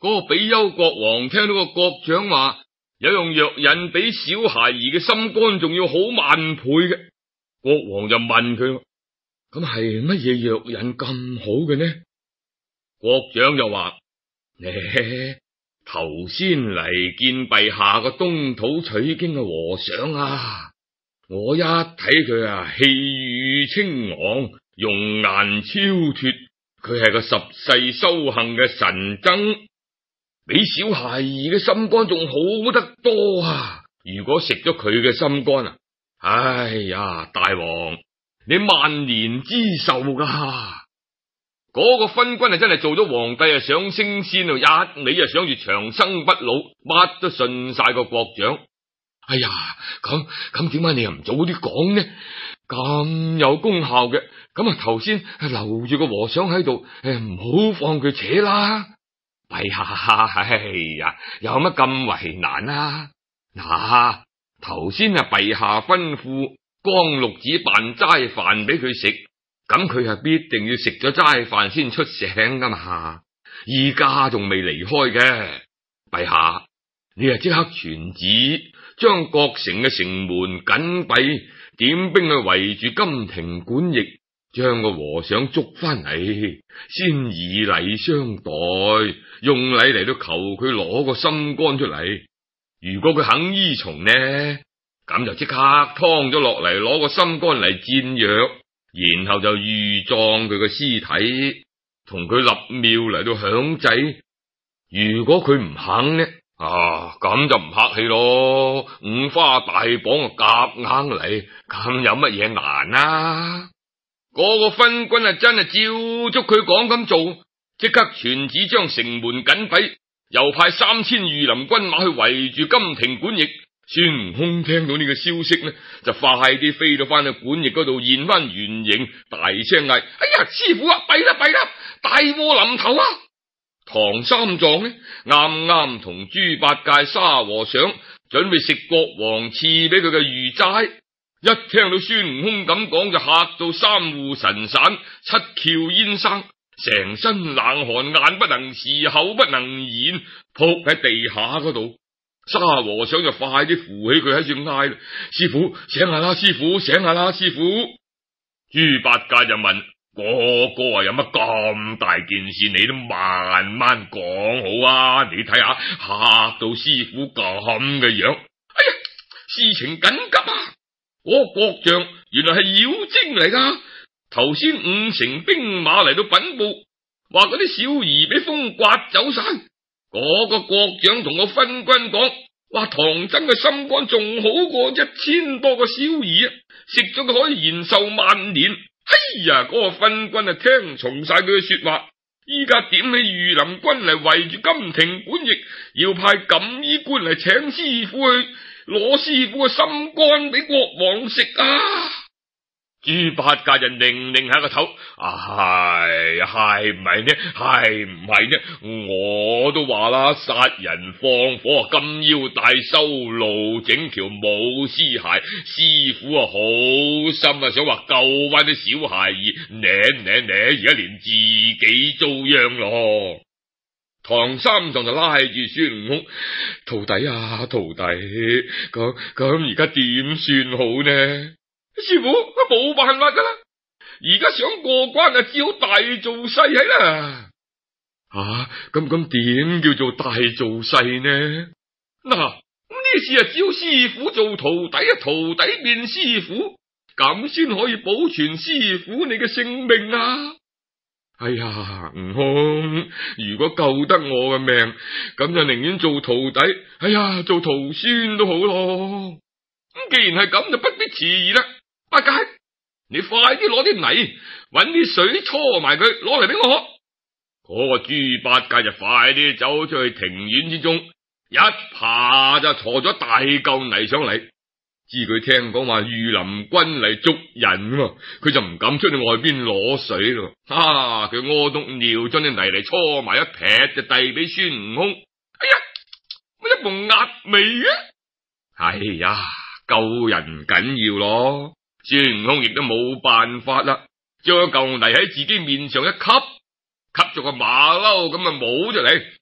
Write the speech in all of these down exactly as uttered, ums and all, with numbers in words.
嗰個比丘國王聽到個國長話有用藥引比小孩兒嘅心肝仲要好萬倍嘅，國王就問佢：咁係乜嘢藥引咁好嘅呢？國長就話：呢頭先嚟見陛下個東土取經嘅和尚啊，我一睇佢啊，氣宇清昂，容顏超脫，佢係個十世修行嘅神僧，比小孩兒嘅心肝仲好得多啊！如果食咗佢嘅心肝啊，哎呀，大王你萬年之壽噶！嗰個昏君啊，真係做咗皇帝啊，想升仙啊，一味啊想住長生不老，乜都信晒個國長。哎呀，咁咁點解你又唔早啲講呢？咁有功效嘅，咁啊頭先留住個和尚喺度，誒唔好放佢扯啦。陛下，哎呀，有乜咁為難啊？嗱，頭先啊陛下吩咐江六子辦齋飯俾佢食，咁佢係必定要食咗齋飯先出醒噶嘛。依家仲未離開嘅，陛下，你啊即刻傳旨，將各城嘅城門緊閉，點兵去圍住金庭管役，將個和尚捉翻嚟，先以禮相待，用禮嚟到求佢攞個心肝出嚟。如果佢肯依從呢，咁就即刻劏咗落嚟，攞個心肝嚟煎藥，然後就預葬佢個屍體，同佢立廟嚟到享祭。如果佢唔肯呢，啊咁就唔客氣咯，五花大綁啊夾硬嚟，咁有乜嘢難啊？嗰個昏君啊真係照足佢講咁做，即刻傳旨將城門緊閉，又派三千御林軍馬去圍住金庭管役。孫悟空聽到呢個消息呢，就快啲飛到翻去管役嗰度現翻原形，大聲嗌：哎呀，師傅啊，弊啦弊啦，大禍臨頭啊！唐三藏呢，啱啱同豬八戒、沙和尚準備食國王賜俾佢嘅魚齋，一聽到孫悟空咁講，就嚇到三護神散，七竅煙生，成身冷汗，眼不能視，口不能言，撲喺地下嗰度。沙和尚就快啲扶起佢喺度嗌：師傅醒下啦，師傅醒下啦，師傅！豬八戒就問：哥哥啊，有乜咁大件事，你都慢慢講好啊！你睇下，嚇到師傅咁嘅樣。哎呀，事情緊急啊！我國丈原來係妖精嚟噶，頭先五成兵馬嚟到稟報，話嗰啲小兒俾風刮走晒。嗰個國長同個昏君講，話唐僧嘅心肝仲好過一千多個小兒啊，食咗佢可以延壽萬年。哎呀，嗰個昏君啊聽從晒佢嘅說話，依家點起御林軍嚟圍住金庭管役，要派錦衣官嚟請師傅去攞師傅嘅心肝俾國王食啊！豬八戒就擰擰下個頭，係係唔係呢？係唔係呢？我都話啦，殺人放火，金腰帶修路，整條舞屍骸，師傅啊好心啊，想話救翻啲小孩兒，舐舐舐，而家連自己遭殃咯。唐三藏就拉住孫悟空：徒弟啊，徒弟，咁咁而家點算好呢？師傅，冇辦法噶啦，而家想過關啊，只好大做勢係啦。啊，咁咁點叫做大做勢呢？嗱，呢事啊，只要師傅做徒弟啊，徒弟變師傅，咁先可以保全師傅你嘅性命啊！哎呀，悟空，如果救得我嘅命，咁就寧願做徒弟，哎呀，做徒孫都好咯。咁既然係咁，就不必遲疑啦。八戒，你快啲攞啲泥，搵啲水搓埋佢，攞嚟俾我喝。嗰個豬八戒就快啲走出去庭院之中，一爬就鋤咗大嚿泥上嚟。知佢聽講話御林軍嚟捉人，佢就唔敢出去外邊攞水咯。啊，佢屙督尿將啲泥嚟搓埋一撇，就遞俾孫悟空。哎呀，乜一蓬壓味啊！哎呀，救人緊要咯。孫悟空亦都冇辦法啦，將嚿泥喺自己面上一吸，吸咗個馬騮咁啊冇出嚟，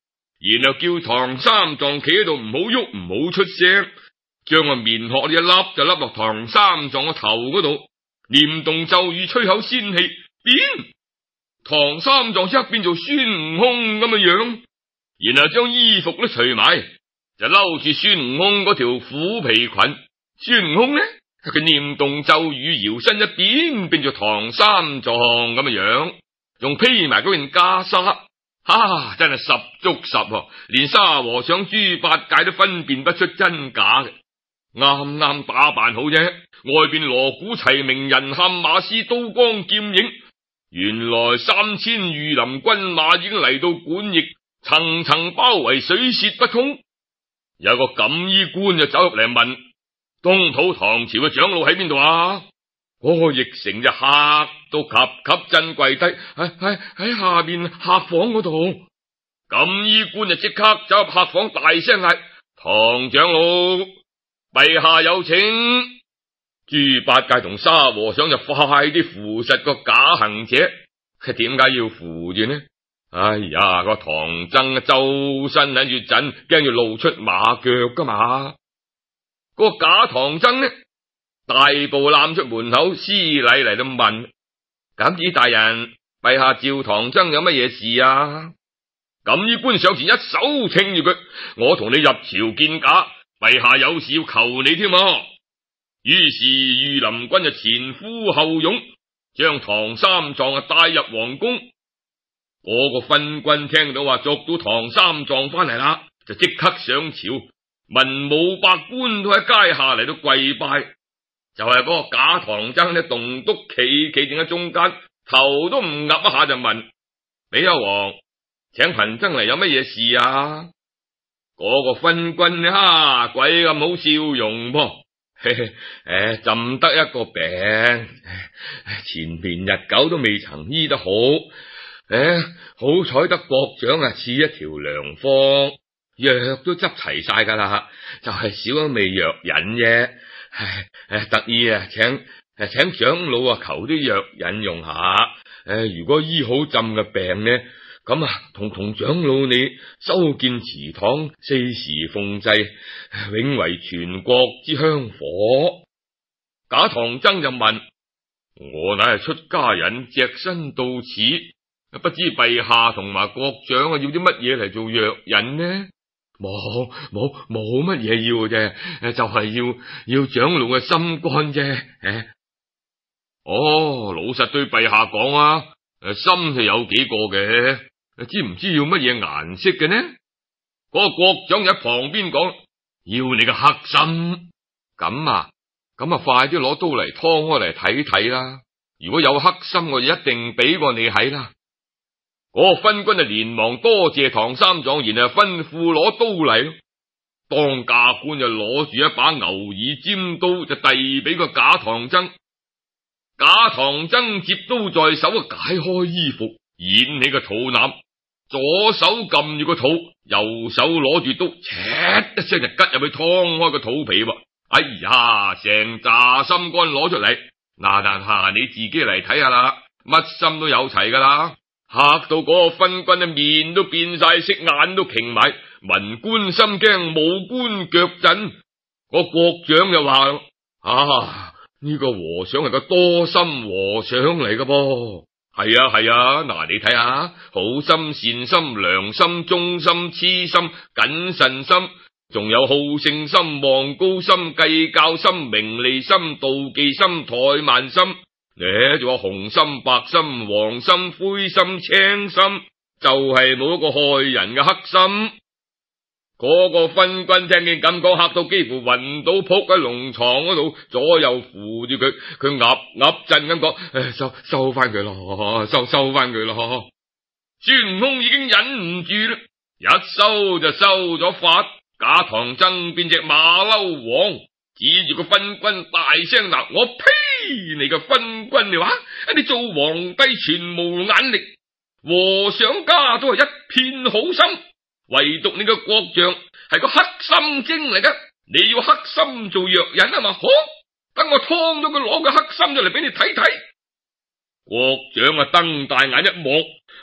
然後叫唐三藏企喺度唔好喐唔好出聲，將個面殼呢一粒就笠落唐三藏個頭嗰度，念動咒語吹口仙氣，變唐三藏即刻變做孫悟空咁嘅樣，然後將衣服都除埋，就嬲住孫悟空嗰條虎皮裙。孫悟空呢，佢念動咒語搖身一變，變做唐三藏咁嘅樣，仲披埋嗰件袈裟，哈，真係十足十，連沙和尚豬八戒都分辨不出真假嘅。啱啱打扮好啫，外邊鑼鼓齊鳴，人喊馬嘶，刀光劍影，原來三千御林軍馬已經嚟到館驛，層層包圍，水泄不通。有個錦衣官就走入嚟問：東土唐朝嘅長老喺邊度啊？嗰、那個驛丞就嚇到及及震跪低，喺喺喺下邊客房嗰度。錦衣官就即刻走入客房，大聲嗌：唐長老，陛下有請。豬八戒同沙和尚就快啲扶實個假行者。佢點解要扶住呢？哎呀，個唐僧周身喺住震，驚住露出馬腳噶嘛。個假唐僧呢，大步攬出門口，施禮嚟到問：錦衣大人，陛下召唐僧有乜嘢事啊？錦衣官上前一手稱住佢：我同你入朝見駕，陛下有事要求你添啊！於是御林軍就前呼後擁，將唐三藏啊帶入皇宮。嗰個分軍聽到話捉到唐三藏翻嚟啦，就即刻上朝，文武百官都喺階下嚟到跪拜。就係嗰個假唐僧呢，棟篤企企定喺中間，頭都唔岌一下就問：比丘王，請貧僧嚟有乜嘢事啊？嗰個分軍呢，哈，鬼咁好笑容噃。誒，朕得一個病，前邊日久都未曾醫得好。誒，好彩得國長啊賜一條良方，藥都執齊晒噶啦，就係少咗味藥引啫。誒，特意啊，請誒請長老啊求啲藥引用下。誒，如果醫好朕嘅病呢，咁啊，同同長老你修建祠堂，四時奉祭，永為全國之香火。假唐僧就問：我乃係出家人，隻身到此，不知陛下同埋國長啊要啲乜嘢嚟做藥引呢？冇冇冇乜嘢要啫，就係、是、要要長老嘅心肝啫。誒，哦，老實對陛下講啊，誒，心係有幾個嘅。知唔知要乜嘢顏色嘅呢？嗰、那個國長就喺旁邊講：要你嘅黑心。咁啊，咁啊，快啲攞刀嚟劏開嚟睇睇啦！如果有黑心，我就一定俾過你睇啦。嗰、那個分軍就連忙多謝唐三藏，然後吩咐攞刀嚟。當駕官就攞住一把牛耳尖刀，就遞俾個假唐僧。假唐僧接刀在手，啊，解開衣服，演起個肚腩。左手撳住個肚，右手攞住刀，切一聲就吉入去劏開個肚皮喎。哎呀，成紮心肝攞出嚟，嗱嗱吓，你自己嚟睇下啦，乜心都有齊噶啦。嚇到嗰個分軍嘅面都變晒色，眼都擎埋，文官心驚，武官腳震。個國長就話：啊，呢個和尚係個多心和尚嚟噶噃。係啊係啊，嗱、啊、你睇下，好心善心良心忠心痴心謹慎心，仲有好勝心望高心計較心名利心妒忌心怠慢心，呢仲有紅心白心黃心灰心青心，就係、是、冇一個害人嘅黑心。嗰、那個分軍聽見咁講，嚇到幾乎暈倒，仆喺龍床嗰度，左右扶住佢，佢岌岌震咁講：誒，收收翻佢咯，收收翻佢咯。孫悟空已經忍唔住啦，一收就收咗法。假唐僧變隻馬騮王，指住個分軍大聲鬧：我呸！你個分軍嘅話，你做皇帝全無眼力，和尚家都係一片好心。唯獨你個國丈係個黑心精嚟噶，你要黑心做藥引啊嘛？好，等我劏咗佢，攞個黑心出嚟俾你睇睇。國丈啊，瞪大眼一望，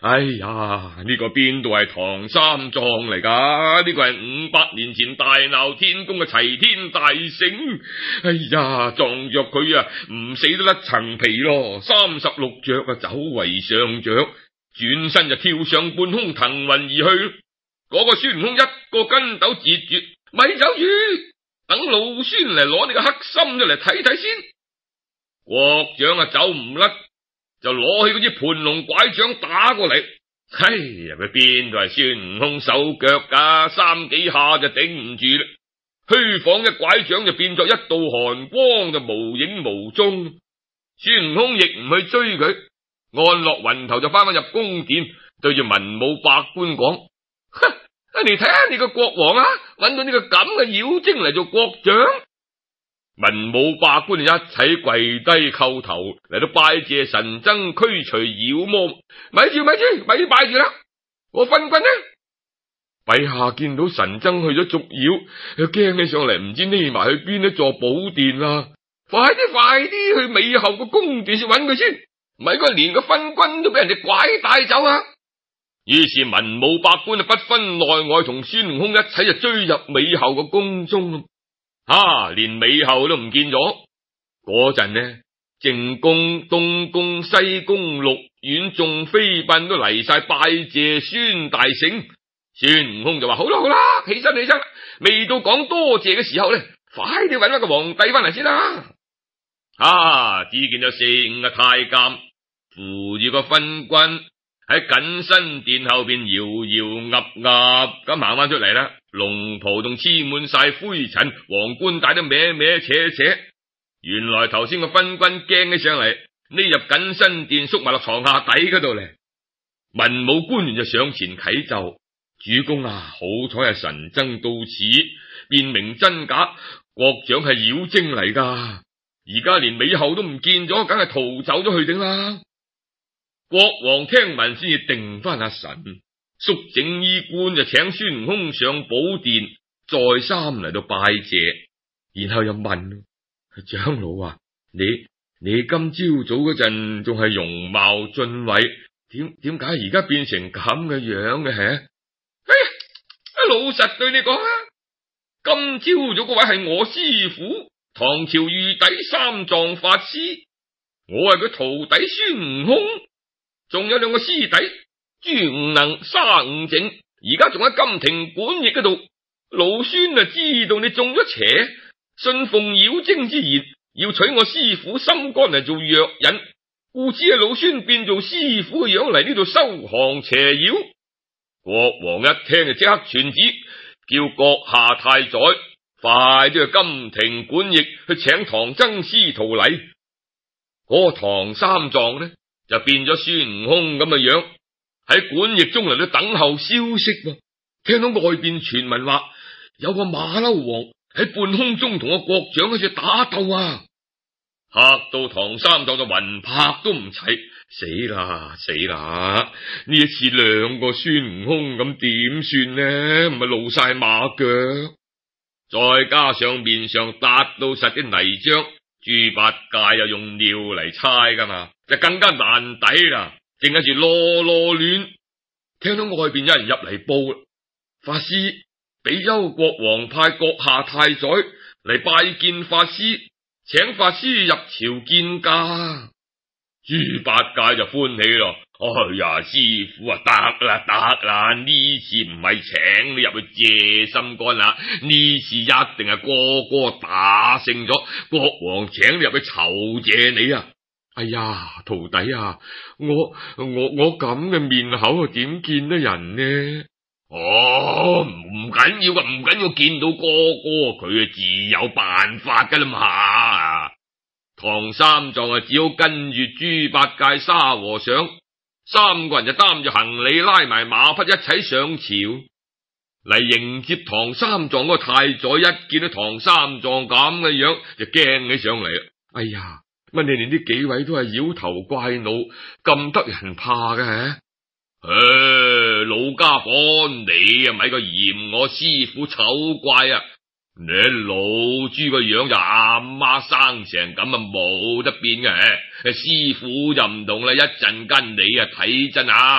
哎呀，呢個邊度係唐三藏嚟噶？呢個係五百年前大鬧天宮嘅齊天大聖。哎呀，撞着佢啊，唔死都甩層皮咯。三十六着啊，走為上着，轉身就跳上半空騰雲而去。嗰個孫悟空一個筋斗截住，咪走住，等老孫嚟攞你個黑心咗嚟睇睇先。國長啊，走唔甩，就攞起嗰支盤龍拐杖打過嚟。哎呀，佢邊度係孫悟空手腳噶？三幾下就頂唔住啦。虛晃一拐杖就變作一道寒光，就無影無蹤。孫悟空亦唔去追佢，按落雲頭就翻返入宮殿，對住文武百官講：哼，你睇下你個國王啊，揾到呢個咁嘅妖精嚟做國長。文武百官一齊跪低叩頭嚟到拜謝神僧驅除妖魔。咪住咪住咪拜住啦，我分軍呢？陛下見到神僧去咗捉妖，佢驚起上嚟，唔知匿埋去邊一座寶殿啦。快啲快啲去尾後個宮殿先揾佢先，唔係佢連個分軍都俾人哋拐帶走啊！於是文武百官啊，不分內外，同孫悟空一齊就追入尾後個宮中。啊！連尾後都唔見咗。嗰陣呢，正宮、東宮、西宮、六院眾妃嬪都嚟晒拜謝孫大聖。孫悟空就話：好啦好啦，起身起身，未到講多謝嘅時候呢，快啲搵翻個皇帝翻嚟先啦。啊！只見有四五個太監扶住個分軍喺緊身殿後邊搖搖岌岌咁行翻出嚟啦。龍袍仲黐滿晒灰塵，皇冠戴得歪歪斜斜。原來頭先個分軍驚起上嚟，匿入緊身殿，縮埋落床下底嗰度咧。文武官員就上前啟奏：主公啊，好彩係神僧到此，辨明真假，國長係妖精嚟噶。而家連尾後都唔見咗，梗係逃走咗去頂啦。國王聽聞先至定翻下神，肅整衣冠就請孫悟空上寶殿，再三嚟到拜謝，然後又問：長老啊，你你今朝早嗰陣仲係容貌俊偉，點點解而家變成咁嘅樣嘅？係？哎呀，老實對你講啊，今朝早嗰位係我師父，唐朝御底三藏法師，我係佢徒弟孫悟空，仲有兩個師弟朱五能、沙五整，而家仲喺金庭館驛嗰度。老孫啊，知道你中咗邪，信奉妖精之言，要取我師父心肝嚟做藥引，故此啊，老孫變做師父嘅樣嚟呢度收降邪妖。國王一聽就即刻傳旨，叫閣下太宰快啲去金庭館驛去請唐僧師徒嚟。嗰個唐三藏呢，就變咗孫悟空咁嘅樣，喺館驛中嚟到等候消息喎。聽到外邊傳聞話有個馬騮王喺半空中同個國長喺度打鬥啊，嚇到唐三藏就魂魄都唔齊，死啦死啦！呢一次兩個孫悟空咁點算呢？唔係露晒馬腳，再加上面上搭到實啲泥漿，豬八戒又用尿嚟猜噶嘛，就更加難抵啦。正喺住囉囉攣，聽到外邊有人入嚟報啦，法師，比丘國王派閣下太宰嚟拜見法師，請法師入朝見駕。豬八戒就歡喜咯，哎呀，師父啊，得啦得啦，呢次唔係請你入去借心肝啦，呢次一定係個個打勝咗，國王請你入去酬謝你啊！哎呀，徒弟啊，我我我咁嘅面口點見得人呢？哦，唔緊要噶，唔緊要，見到哥哥佢啊，自有辦法噶啦嘛。唐三藏啊，只好跟住豬八戒、沙和尚三個人就擔住行李，拉埋馬匹一齊上朝嚟迎接唐三藏。嗰個太宰一見到唐三藏咁嘅樣，就驚起上嚟。哎呀，乜你哋呢幾位都係妖頭怪腦，咁得人怕嘅？誒，老家伙，你啊咪個嫌我師父醜怪啊！你老豬個樣就阿媽生成咁啊，冇得變嘅。師父就唔同啦，一陣間你啊睇真啊，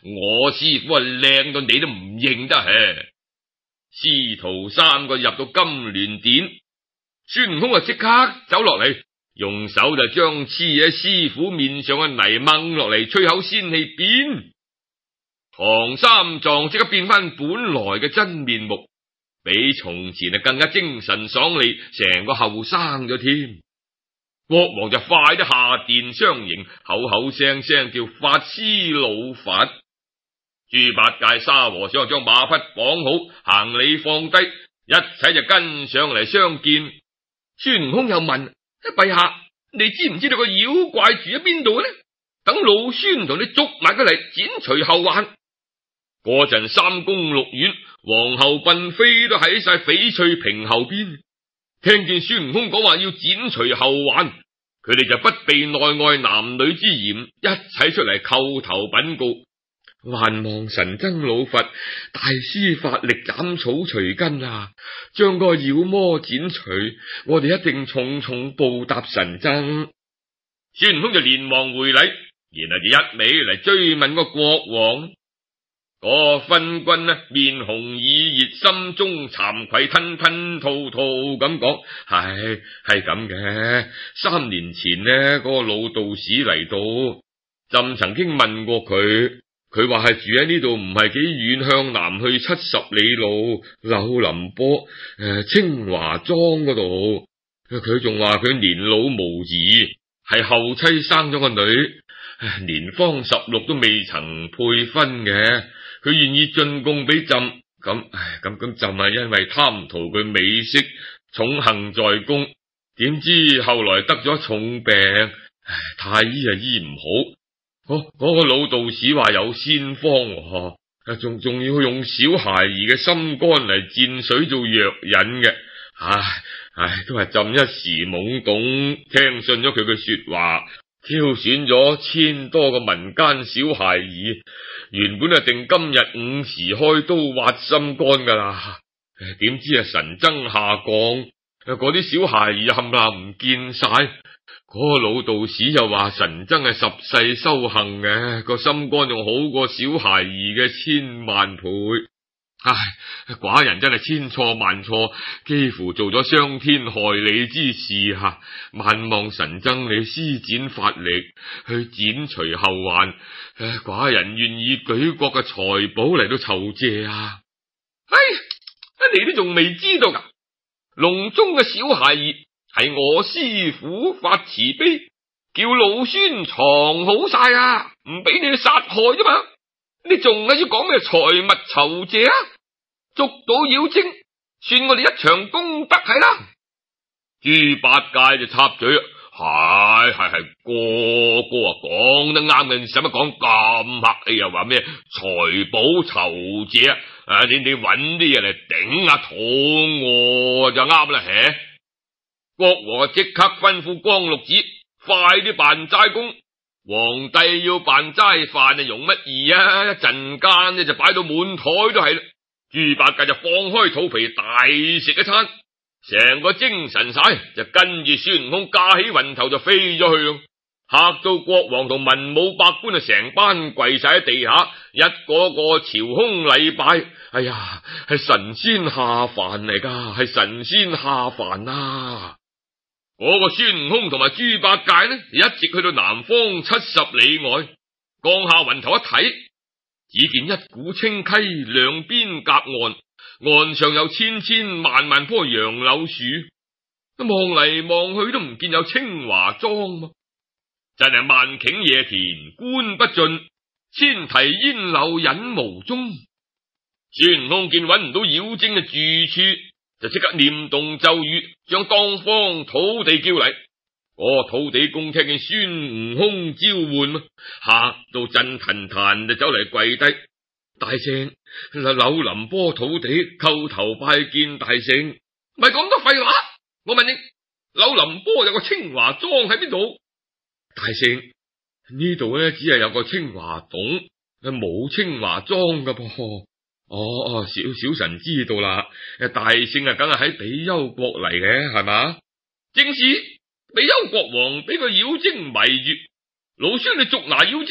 我師傅啊靚到你都唔認得嘿。師徒三個入到金鑾殿，孫悟空啊即刻走落嚟，用手就將黐喺師傅面上嘅泥掹落嚟，吹口仙氣變。唐三藏即刻變翻本來嘅真面目，比從前啊更加精神爽利，成個後生咗添。國王就快啲下殿相迎，口口聲聲叫法師老佛。豬八戒、沙和尚將馬匹綁好，行李放低，一齊就跟上嚟相見。孫悟空又問：陛下，你知唔知道個妖怪住喺邊度呢？等老孫同你捉埋佢嚟，剪除後患。嗰陣三宮六院、皇后嬪妃都喺晒翡翠屏後邊，聽見孫悟空講話要剪除後患，佢哋就不避內外男女之嫌，一齊出嚟叩頭稟告。還望神僧老佛大師法力斬草除根啊，將個妖魔剪除，我哋一定重重報答神僧。孫悟空就連忙回禮，然後就一味嚟追問個國王。個昏君呢，面紅耳熱，心中慚愧，吞吞吐吐咁講：係係咁嘅。三年前呢，嗰個老道士嚟到，朕曾經問過佢。佢話係住喺呢度，唔係幾遠，向南去七十里路，柳林坡誒、呃、清華莊嗰度。佢仲話佢年老無兒，係後妻生咗個女，年方十六都未曾配婚嘅。佢願意進貢俾朕，咁唉咁咁朕係因為貪圖佢美色，寵幸在宮。點知後來得咗重病，唉太醫啊醫唔好。嗰嗰、哦那個老道士話有仙方，仲仲要用小孩兒嘅心肝嚟煎水做藥引嘅。唉唉，都係朕一時懵懂，聽信咗佢嘅說話，挑選咗千多個民間小孩兒，原本係定今日午時開刀挖心肝噶啦。點知啊神僧下降，嗰啲小孩兒冚唪唥唔見晒。嗰個老道士又話神僧係十世修行嘅，個心肝仲好過小孩兒嘅千萬倍。唉，寡人真係千錯萬錯，幾乎做咗傷天害理之事啊！萬望神僧你施展法力去剪除後患，唉，寡人願意舉國嘅財寶嚟到酬謝啊！唉，你都仲未知道噶，籠中嘅小孩兒係我師父發慈悲，叫老孫藏好晒啊，唔俾你哋殺害啫嘛！你仲係要講咩財物酬謝啊？捉到妖精，算我哋一場功德係啦。豬八戒就插嘴，係係係，哥哥啊講得啱嘅，使乜講咁客氣，又話咩財寶酬謝啊？啊，你你揾啲嘢嚟頂下肚餓就啱啦，嘿！國王即刻吩咐光六子快啲辦齋公，皇帝要辦齋飯啊，容乜易啊？一陣間呢就擺到滿台都係啦。豬八戒就放開肚皮大食一餐，成個精神晒，就跟住孫悟空架起雲頭就飛咗去咯，嚇到國王同文武百官啊成班跪晒喺地下，一個個朝空禮拜。哎呀，係神仙下凡嚟噶，係神仙下凡啊！嗰個孫悟空同埋豬八戒呢，一直去到南方七十里外，降下雲頭一睇，只見一股清溪兩邊隔岸，岸上有千千萬萬棵楊柳樹，望嚟望去都唔見有清華莊，真係萬頃野田觀不盡，千堤煙柳隱無蹤。孫悟空見揾唔到妖精嘅住處，就即刻念動咒語，將當方土地叫嚟。嗰個土地公聽見孫悟空召喚，嚇到震騰騰就走嚟跪低，大聖柳林波土地叩頭拜見大聖。咪講多廢話，我問你，柳林波有個清華莊喺邊度？大聖，呢度咧只係有個清華洞，冇清華莊噶噃。哦哦，小小臣知道啦。大聖啊，梗係喺比丘國嚟嘅，係嘛？正是，比丘國王俾個妖精迷住，老孫你捉拿妖精，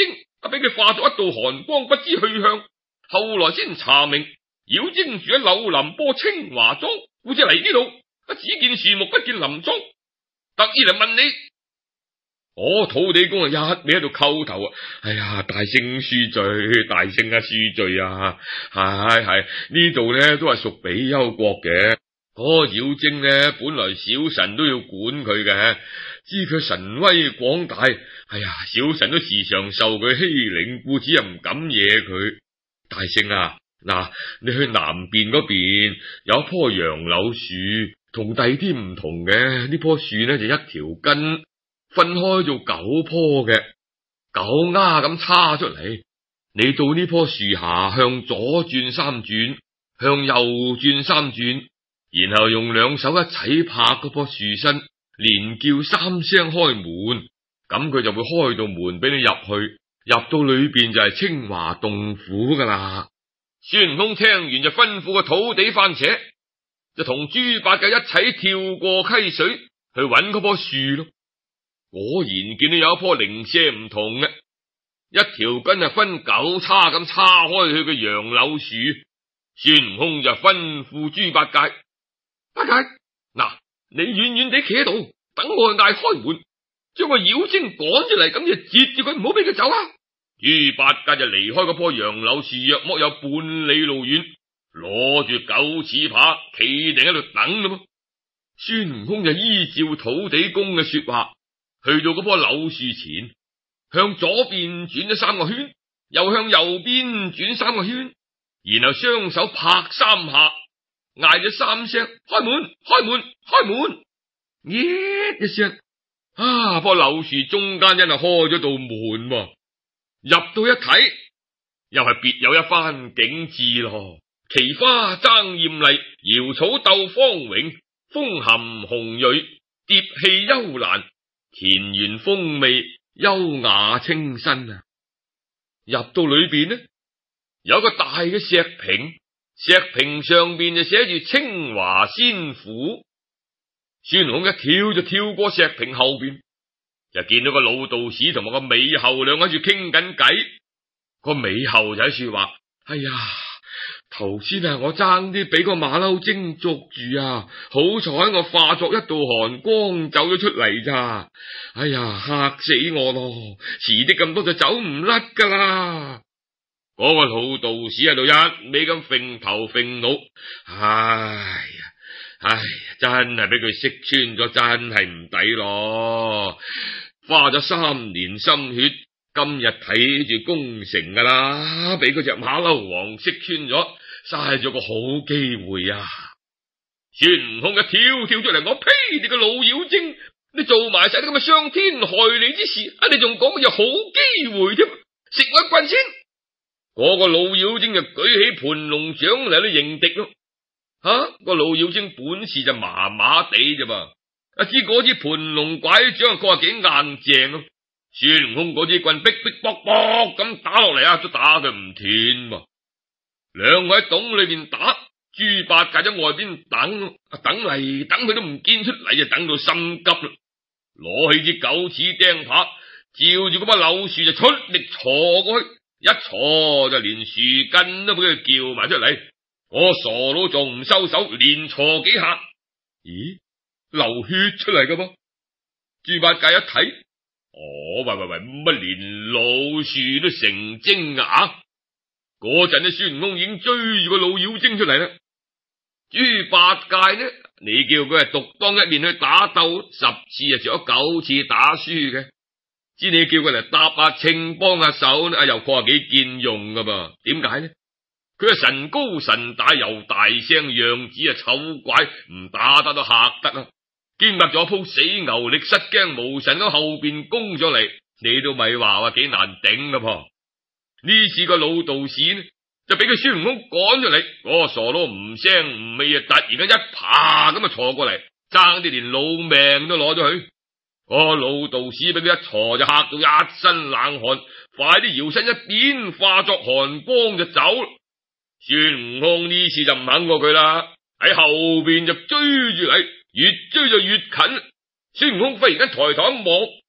啊，俾佢化作一道寒光，不知去向。後來先查明，妖精住喺柳林坡清華莊，故此嚟呢度，啊，只見樹木不見林莊，特意嚟問你。我土地公啊，一味喺度叩頭啊！哎呀，大聖恕罪，大聖啊恕罪啊！係係呢度咧都係屬比丘國嘅，嗰個妖精咧本來小神都要管佢嘅，知佢神威廣大，哎呀，小神都時常受佢欺凌，故此又唔敢惹佢。大聖啊，嗱，你去南邊嗰邊有一棵楊柳樹，同第啲唔同嘅，呢棵樹咧就一條根。分開做九棵嘅，九丫咁叉出嚟。你到呢棵樹下，向左轉三轉，向右轉三轉，然後用兩手一齊拍嗰棵樹身，連叫三聲開門，咁佢就會開到門俾你入去。入到裏邊就係清華洞府噶啦。孫悟空聽完就吩咐個土地番且，就同豬八戒一齊跳過溪水去揾嗰棵樹咯。果然見到有一棵零舍唔同嘅，一條根係分九叉咁叉開去嘅楊柳樹。孫悟空就吩咐豬八戒：八戒，嗱，你遠遠地企喺度，等我嗌開門，將個妖精趕出嚟，咁就截住佢，唔好俾佢走啊！豬八戒就離開嗰棵楊柳樹，約莫有半里路遠，攞住九齒耙，企定喺度等咯。孫悟空就依照土地公嘅說話，去到嗰棵柳樹前，向左邊轉咗三個圈，又向右邊轉三個圈，然後雙手拍三下，嗌咗三聲：開門！開門！開門！咦一聲，啊，棵柳樹中間真係開咗道門，啊，入到一睇，又係別有一番景致咯。奇花爭艷麗，瑤草鬥芳榮，風含紅蕊，蝶氣幽蘭，田園風味，優雅清新啊！入到裏邊呢，有一個大嘅石屏，石屏上邊就寫住清華仙府。孫悟空一跳就跳過石屏後邊，就見到個老道士同埋個美后兩喺度傾緊偈。個美后就喺處話：哎呀，頭先啊，我爭啲俾個馬騮精捉住啊，好彩我化作一道寒光走咗出嚟咋。哎呀，嚇死我咯，遲啲咁多就走唔甩噶啦。嗰個老道士喺度一味咁揈頭揈腦，哎呀，唉，真係俾佢識穿咗，真係唔抵咯。花咗三年心血，今日睇住攻城噶啦，俾嗰隻馬騮王識穿咗，嘥咗個好機會啊！孫悟空一跳跳出嚟，我呸！你個老妖精，你做埋晒啲咁嘅傷天害理之事，啊！你仲講有好機會添，食我一棍先！嗰個老妖精就舉起盤龍掌嚟到迎敵咯。吓、啊，個老妖精本事就麻麻地啫噃，啊！知嗰支盤龍拐杖佢話幾硬淨咯。孫悟空嗰支棍逼逼卜卜咁打落嚟啊，都打佢唔斷。兩個喺洞裏邊打，豬八戒喺外邊等，等嚟等去都唔見出嚟，就等到心急啦，攞起支九齒釘耙，照住嗰把柳樹就出力鋤過去，一鋤就連樹根都俾佢撬埋出嚟。我傻佬仲唔收手，連鋤幾下，咦，流血出嚟噶噃？豬八戒一睇，哦，喂喂喂，乜連老樹都成精啊？嗰陣呢，孫悟空已經追住個老妖精出嚟啦。豬八戒呢，你叫佢係獨當一面去打鬥，十次啊，着咗九次打輸嘅。知你叫佢嚟搭下稱幫下手呢，又確係幾見用噶噃？點解呢？佢係神高神大又大聲，樣子啊醜怪，唔打得都嚇得啊！兼夾咗鋪死牛力，失驚無神咁後邊攻咗嚟，你都咪話話幾難頂噶噃。呢次個老道士呢，就俾佢孫悟空趕咗嚟，嗰個傻佬唔聲唔味啊，突然間一爬咁啊鋤過嚟，爭啲連老命都攞咗去。嗰個老道士俾佢一鋤就嚇到一身冷汗，快啲搖身一變，化作寒光就走。孫悟空呢次就唔肯過佢啦，喺後邊就追住嚟，越追就越近。孫悟空忽然間抬頭一望，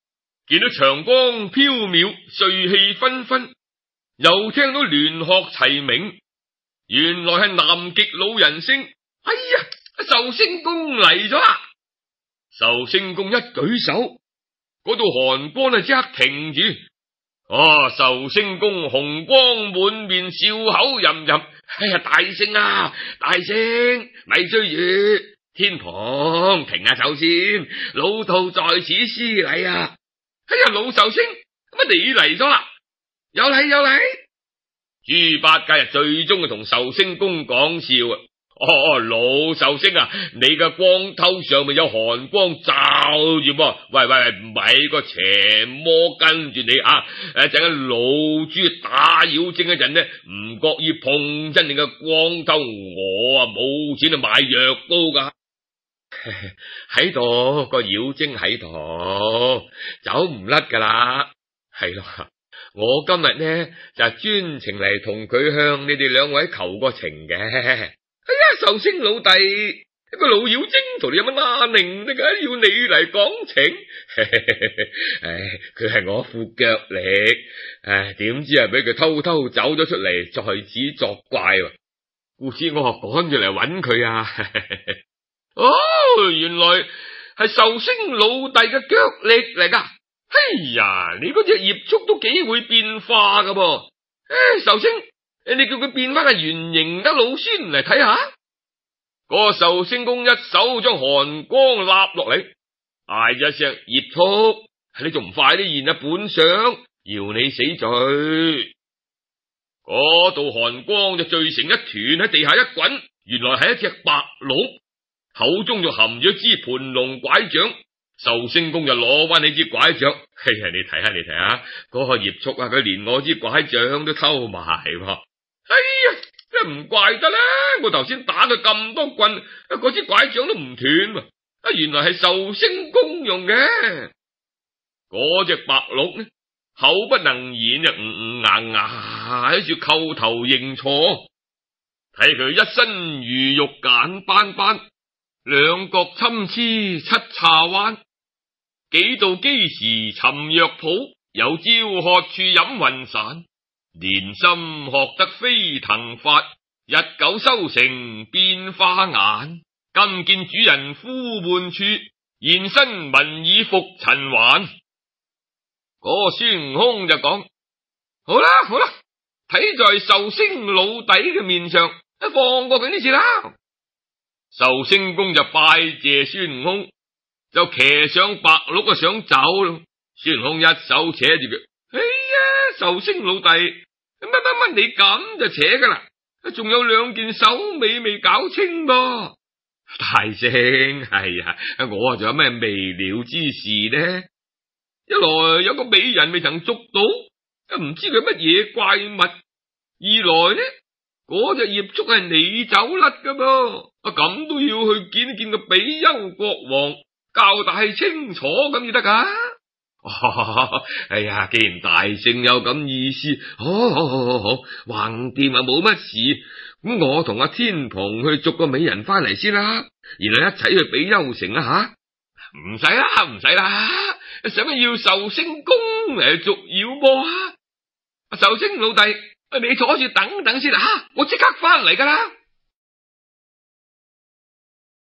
見到長光飄渺，瑞氣紛紛，又聽到聯鶴齊鳴，原來係南極老人聲。哎呀，壽星公嚟咗啦！壽星公一舉手，嗰道寒光啊即刻停住。哦，壽星公紅光滿面，笑口吟吟。哎呀，大聖啊，大聖，咪追住，天蓬停下手先，老道在此施禮啊！哎呀，老壽星，乜你嚟咗啦？有禮有禮。豬八戒啊，最終啊同壽星公講笑啊。哦，老壽星啊，你嘅光頭上面有寒光罩住噃。喂喂，唔係個邪魔跟住你啊！誒，陣間老豬打妖精嗰陣呢，唔覺意碰親你嘅光頭，我啊冇錢去買藥膏噶。喺度，個妖精喺度，走唔甩噶啦。係咯，我今日呢就專程嚟同佢向你哋兩位求個情嘅。哎呀，壽星老弟，一個老妖精同你有乜拉寧的，要你嚟講情。唉，佢係我副腳力，唉，點知係俾佢偷偷走咗出嚟，在此作怪，故此我趕住嚟揾佢啊！哦，原來係壽星老弟嘅腳力嚟噶。哎呀，你嗰隻葉速都幾會變化噶噃。唉，壽星，你叫佢變翻個圓形得老孫嚟睇下。嗰個壽星公一手將寒光立落嚟，嗌咗一聲葉速，你仲唔快啲現下本相，要你死罪。嗰道寒光就聚成一團喺地下一滾，原來係一隻白鹿，口中就含咗支盤龍拐杖。壽星公就攞翻你支拐杖，哎呀，你睇下你睇下，嗰個葉速啊，佢連我支拐杖都偷埋。哎呀，真唔怪得啦！我頭先打佢咁多棍，嗰支拐杖都唔斷。啊，原來係壽星公用嘅。嗰隻白鹿呢，口不能言，就唔唔硬硬喺住叩頭認錯。睇佢一身魚肉簡斑斑，兩角參差七叉彎，幾度基時尋藥譜，有朝喝處飲雲散。連心學得飛騰法，日久修成變化眼。今見主人呼喚處，現身民以復塵還。嗰個孫悟空就講：好啦好啦，睇在壽星老弟嘅面上，放過佢呢次啦。壽星公就拜謝孫悟空，就騎上白鹿啊想走咯。孫悟空一手扯住佢：哎呀，壽星老弟，乜乜乜你咁就扯噶啦？仲有兩件手尾未搞清噃。大聖，係啊，我仲有咩未了之事呢？一來有個美人未曾捉到，唔知佢乜嘢怪物；二來呢，嗰隻葉速係你走甩噶噃，咁都要去見一見個比丘國王，交代清楚咁至得噶。哦，哎呀，既然大聖有咁意思，好好好好好，橫掂啊冇乜事，咁我同阿天蓬去捉個美人翻嚟先啦，然後一齊去比丘城啊吓。唔使啦，唔使啦，使乜要壽星公嚟捉妖魔啊？壽星老弟，你坐住等等先啦，我即刻翻嚟噶啦。